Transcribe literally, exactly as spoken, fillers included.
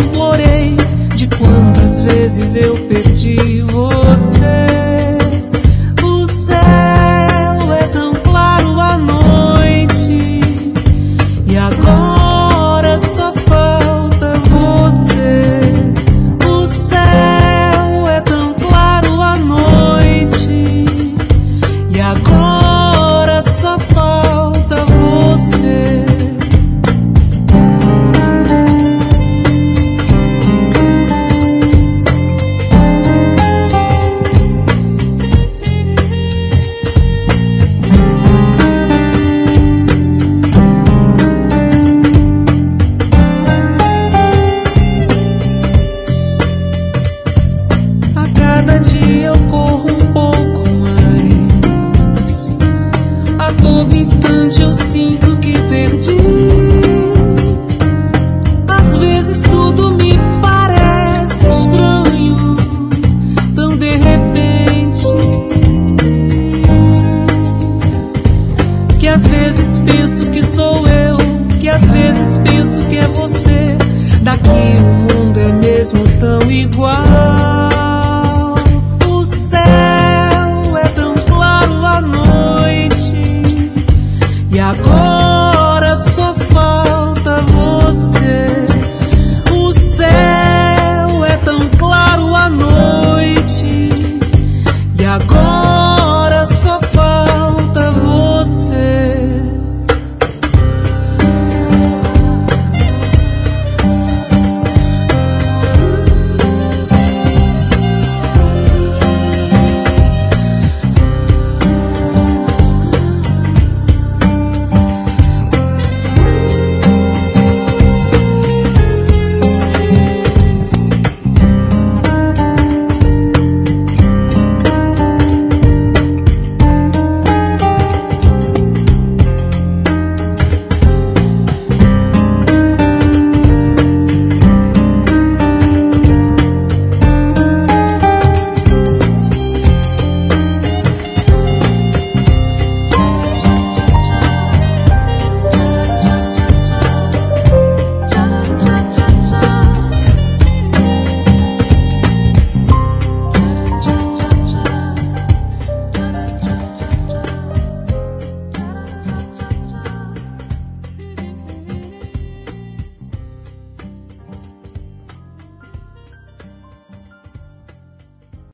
implorei de quantas vezes eu perdi você. O céu é tão claro à noite e agora só falta você. O céu é tão claro à noite e agora só falta você. Cada dia eu corro um pouco mais. A todo instante eu sinto que perdi. Às vezes tudo me parece estranho, tão de repente, que às vezes penso que sou eu, que às vezes penso que é você. Daqui o mundo é mesmo tão igual.